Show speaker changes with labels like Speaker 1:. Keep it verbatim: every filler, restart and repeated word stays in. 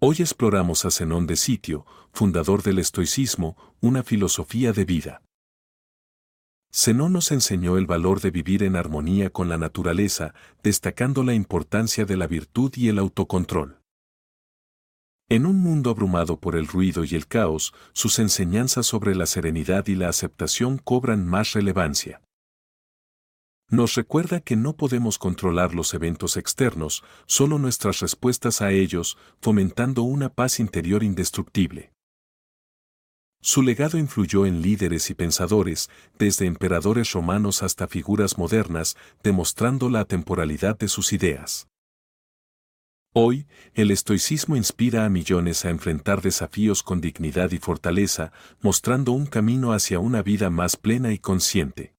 Speaker 1: Hoy exploramos a Zenón de Sitio, fundador del estoicismo, una filosofía de vida. Zenón nos enseñó el valor de vivir en armonía con la naturaleza, destacando la importancia de la virtud y el autocontrol. En un mundo abrumado por el ruido y el caos, sus enseñanzas sobre la serenidad y la aceptación cobran más relevancia. Nos recuerda que no podemos controlar los eventos externos, solo nuestras respuestas a ellos, fomentando una paz interior indestructible. Su legado influyó en líderes y pensadores, desde emperadores romanos hasta figuras modernas, demostrando la atemporalidad de sus ideas. Hoy, el estoicismo inspira a millones a enfrentar desafíos con dignidad y fortaleza, mostrando un camino hacia una vida más plena y consciente.